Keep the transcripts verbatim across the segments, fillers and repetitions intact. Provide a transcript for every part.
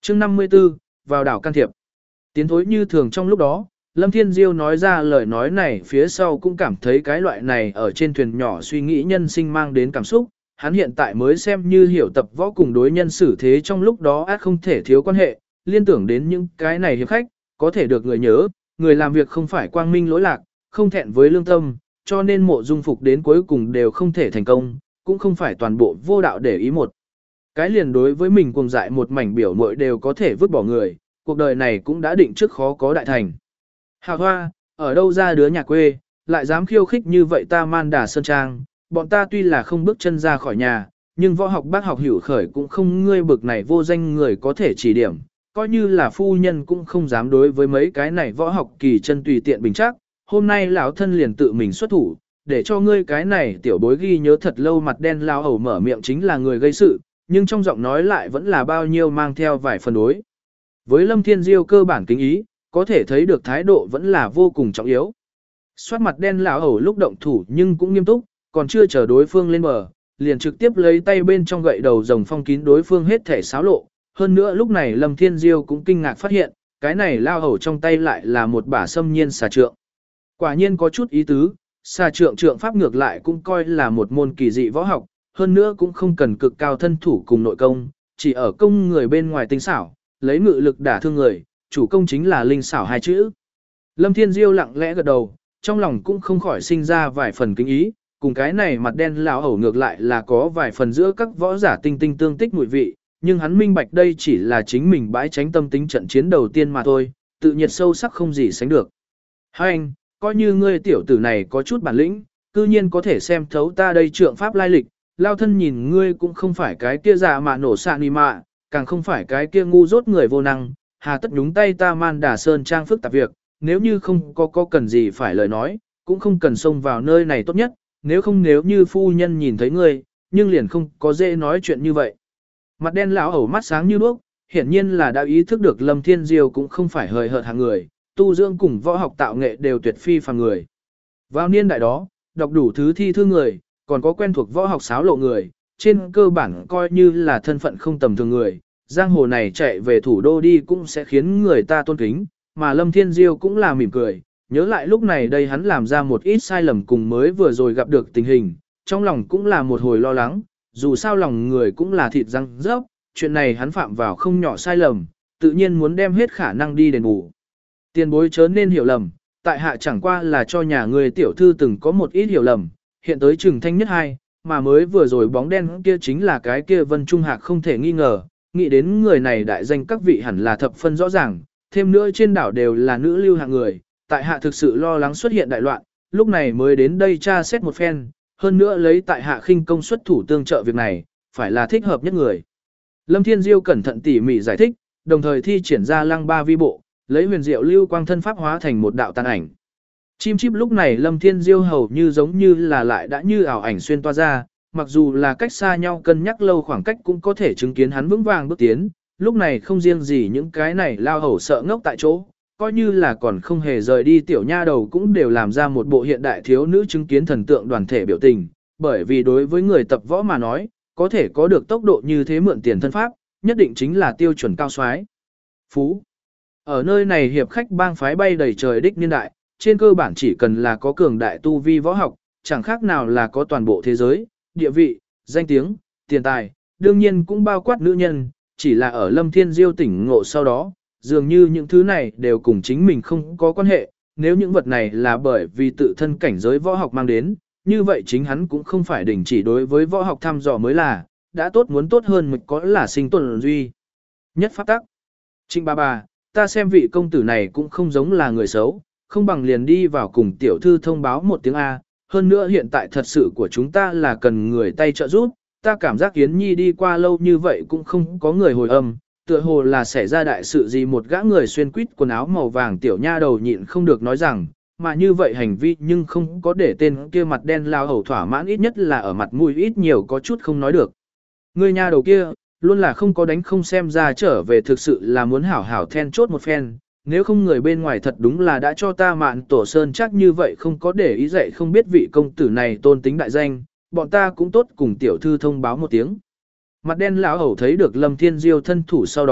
chương năm mươi tư, vào đảo can thiệp. Tiến thối như thường trong lúc đó, Lâm Thiên Diêu nói ra lời nói này phía sau cũng cảm thấy cái loại này ở trên thuyền nhỏ suy nghĩ nhân sinh mang đến cảm xúc. Hắn hiện tại mới xem như hiểu tập võ cùng đối nhân xử thế trong lúc đó át không thể thiếu quan hệ, liên tưởng đến những cái này hiệp khách, có thể được người nhớ, người làm việc không phải quang minh lỗi lạc, không thẹn với lương tâm, cho nên mộ dung phục đến cuối cùng đều không thể thành công, cũng không phải toàn bộ vô đạo để ý một. Cái liền đối với mình cuồng dại một mảnh biểu muội đều có thể vứt bỏ người, cuộc đời này cũng đã định trước khó có đại thành. Hà Hoa, ở đâu ra đứa nhà quê, lại dám khiêu khích như vậy ta man đà sơn trang, bọn ta tuy là không bước chân ra khỏi nhà, nhưng võ học bác học hữu khởi cũng không ngươi bực này vô danh người có thể chỉ điểm, coi như là phu nhân cũng không dám đối với mấy cái này võ học kỳ chân tùy tiện bình chắc, hôm nay lão thân liền tự mình xuất thủ, để cho ngươi cái này tiểu bối ghi nhớ thật lâu mặt đen lao hầu mở miệng chính là người gây sự, nhưng trong giọng nói lại vẫn là bao nhiêu mang theo vài phần đối. Với Lâm Thiên Diêu cơ bản kính ý, có thể thấy được thái độ vẫn là vô cùng trọng yếu. Xoát mặt đen lão hầu lúc động thủ nhưng cũng nghiêm túc, còn chưa chờ đối phương lên bờ, liền trực tiếp lấy tay bên trong gậy đầu rồng phong kín đối phương hết thể xáo lộ. Hơn nữa lúc này Lâm Thiên Diêu cũng kinh ngạc phát hiện, cái này lao hầu trong tay lại là một bả xâm nhiên xà trượng. Quả nhiên có chút ý tứ, xà trượng trượng pháp ngược lại cũng coi là một môn kỳ dị võ học, hơn nữa cũng không cần cực cao thân thủ cùng nội công, chỉ ở công người bên ngoài tinh xảo, lấy ngự lực đả thương người, chủ công chính là linh xảo hai chữ. Lâm Thiên Diêu lặng lẽ gật đầu, trong lòng cũng không khỏi sinh ra vài phần kính ý, cùng cái này mặt đen lão hầu ngược lại là có vài phần giữa các võ giả tinh tinh tương tích mùi vị, nhưng hắn minh bạch đây chỉ là chính mình bãi tránh tâm tính trận chiến đầu tiên mà thôi, tự nhiệt sâu sắc không gì sánh được. Hai anh, coi như ngươi tiểu tử này có chút bản lĩnh, cư nhiên có thể xem thấu ta đây trượng pháp lai lịch, lao thân nhìn ngươi cũng không phải cái kia giả mà nổ xạ ni mạ, càng không phải cái kia ngu dốt người vô năng, hà tất nhúng tay ta man đà sơn trang phức tạp việc, nếu như không có có cần gì phải lời nói, cũng không cần xông vào nơi này tốt nhất, nếu không nếu như phu nhân nhìn thấy ngươi, nhưng liền không có dễ nói chuyện như vậy. Mặt đen lão hầu mắt sáng như đuốc, hiển nhiên là đã ý thức được Lâm Thiên Diêu cũng không phải hời hợt hàng người, tu dưỡng cùng võ học tạo nghệ đều tuyệt phi phàm người. Vào niên đại đó, đọc đủ thứ thi thư người, còn có quen thuộc võ học xáo lộ người, trên cơ bản coi như là thân phận không tầm thường người, giang hồ này chạy về thủ đô đi cũng sẽ khiến người ta tôn kính, mà Lâm Thiên Diêu cũng là mỉm cười, nhớ lại lúc này đây hắn làm ra một ít sai lầm cùng mới vừa rồi gặp được tình hình, trong lòng cũng là một hồi lo lắng, dù sao lòng người cũng là thịt răng rớp, chuyện này hắn phạm vào không nhỏ sai lầm, tự nhiên muốn đem hết khả năng đi đền bù. Tiền bối chớ nên hiểu lầm, tại hạ chẳng qua là cho nhà người tiểu thư từng có một ít hiểu lầm, hiện tới trừng thanh nhất hai, mà mới vừa rồi bóng đen kia chính là cái kia Vân Trung Hạc không thể nghi ngờ, nghĩ đến người này đại danh các vị hẳn là thập phân rõ ràng, thêm nữa trên đảo đều là nữ lưu hạng người, tại hạ thực sự lo lắng xuất hiện đại loạn, lúc này mới đến đây tra xét một phen, hơn nữa lấy tại hạ khinh công xuất thủ tương trợ việc này, phải là thích hợp nhất người. Lâm Thiên Diêu cẩn thận tỉ mỉ giải thích, đồng thời thi triển ra lăng ba vi bộ, lấy huyền diệu lưu quang thân pháp hóa thành một đạo tàn ảnh. Chim chíp lúc này Lâm Thiên Diêu hầu như giống như là lại đã như ảo ảnh xuyên toa ra, mặc dù là cách xa nhau cân nhắc lâu khoảng cách cũng có thể chứng kiến hắn vững vàng bước tiến, lúc này không riêng gì những cái này lao hầu sợ ngốc tại chỗ, coi như là còn không hề rời đi tiểu nha đầu cũng đều làm ra một bộ hiện đại thiếu nữ chứng kiến thần tượng đoàn thể biểu tình, bởi vì đối với người tập võ mà nói, có thể có được tốc độ như thế mượn tiền thân pháp, nhất định chính là tiêu chuẩn cao soái. Phú. Ở nơi này hiệp khách bang phái bay đầy trời đích niên đại, trên cơ bản chỉ cần là có cường đại tu vi võ học, chẳng khác nào là có toàn bộ thế giới, địa vị, danh tiếng, tiền tài, đương nhiên cũng bao quát nữ nhân, chỉ là ở Lâm Thiên Diêu tỉnh ngộ sau đó, dường như những thứ này đều cùng chính mình không có quan hệ, nếu những vật này là bởi vì tự thân cảnh giới võ học mang đến, như vậy chính hắn cũng không phải đình chỉ đối với võ học thăm dò mới là, đã tốt muốn tốt hơn mới có là sinh tồn duy. Nhất pháp tắc. Trịnh bà bà, ta xem vị công tử này cũng không giống là người xấu, không bằng liền đi vào cùng tiểu thư thông báo một tiếng A, hơn nữa hiện tại thật sự của chúng ta là cần người tay trợ giúp, ta cảm giác Yến Nhi đi qua lâu như vậy cũng không có người hồi âm, tựa hồ là xảy ra đại sự gì một gã người xuyên quýt quần áo màu vàng tiểu nha đầu nhịn không được nói rằng, mà như vậy hành vi nhưng không có để tên kia mặt đen lao hầu thỏa mãn ít nhất là ở mặt mũi ít nhiều có chút không nói được. Người nha đầu kia, luôn là không có đánh không xem ra trở về thực sự là muốn hảo hảo then chốt một phen, nếu không người bên ngoài thật đúng là đã cho ta mạn tổ sơn chắc như vậy không có để ý dạy không biết vị công tử này tôn tính đại danh, bọn ta cũng tốt cùng tiểu thư thông báo một tiếng. Mặt đen lão hầu thấy được Lâm Thiên Diêu thân thủ sau đó,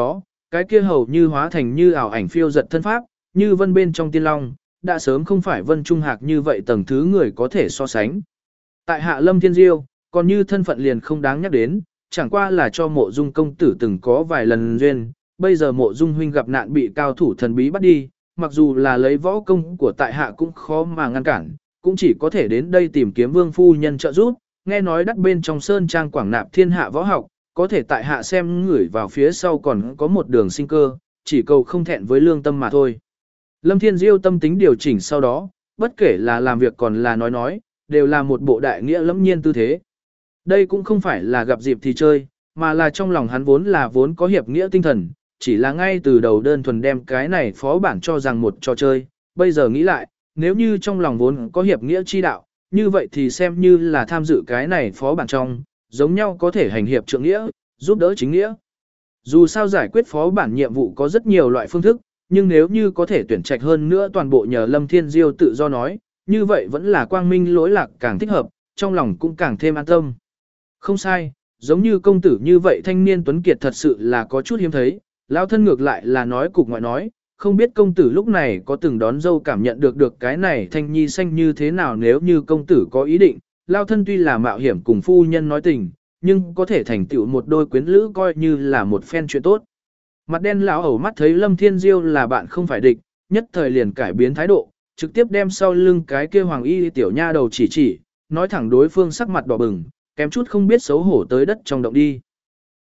cái kia hầu như hóa thành như ảo ảnh phiêu giật thân pháp, như vân bên trong tiên long, đã sớm không phải Vân Trung Hạc như vậy tầng thứ người có thể so sánh. Tại hạ Lâm Thiên Diêu, còn như thân phận liền không đáng nhắc đến, chẳng qua là cho mộ dung công tử từng có vài lần duyên, bây giờ mộ dung huynh gặp nạn bị cao thủ thần bí bắt đi, mặc dù là lấy võ công của tại hạ cũng khó mà ngăn cản, cũng chỉ có thể đến đây tìm kiếm vương phu nhân trợ giúp, nghe nói đắt bên trong sơn trang quảng nạp thiên hạ võ học, có thể tại hạ xem ngửi vào phía sau còn có một đường sinh cơ, chỉ cầu không thẹn với lương tâm mà thôi. Lâm Thiên Diêu tâm tính điều chỉnh sau đó, bất kể là làm việc còn là nói nói, đều là một bộ đại nghĩa lẫm nhiên tư thế. Đây cũng không phải là gặp dịp thì chơi, mà là trong lòng hắn vốn là vốn có hiệp nghĩa tinh thần, chỉ là ngay từ đầu đơn thuần đem cái này phó bản cho rằng một trò chơi, bây giờ nghĩ lại, nếu như trong lòng vốn có hiệp nghĩa chi đạo, như vậy thì xem như là tham dự cái này phó bản trong, giống nhau có thể hành hiệp trượng nghĩa, giúp đỡ chính nghĩa. Dù sao giải quyết phó bản nhiệm vụ có rất nhiều loại phương thức, nhưng nếu như có thể tuyển trạch hơn nữa toàn bộ nhờ Lâm Thiên Diêu tự do nói, như vậy vẫn là quang minh lỗi lạc càng thích hợp, trong lòng cũng càng thêm an tâm. Không sai, giống như công tử như vậy thanh niên tuấn kiệt thật sự là có chút hiếm thấy, lão thân ngược lại là nói cục ngoại nói, không biết công tử lúc này có từng đón dâu cảm nhận được được cái này thanh nhi xanh như thế nào nếu như công tử có ý định, lão thân tuy là mạo hiểm cùng phu nhân nói tình, nhưng có thể thành tựu một đôi quyến lữ coi như là một phen chuyện tốt. Mặt đen lão ẩu mắt thấy Lâm Thiên Diêu là bạn không phải địch, nhất thời liền cải biến thái độ, trực tiếp đem sau lưng cái kia hoàng y tiểu nha đầu chỉ chỉ, nói thẳng đối phương sắc mặt đỏ bừng, kém chút không biết xấu hổ tới đất trong động đi.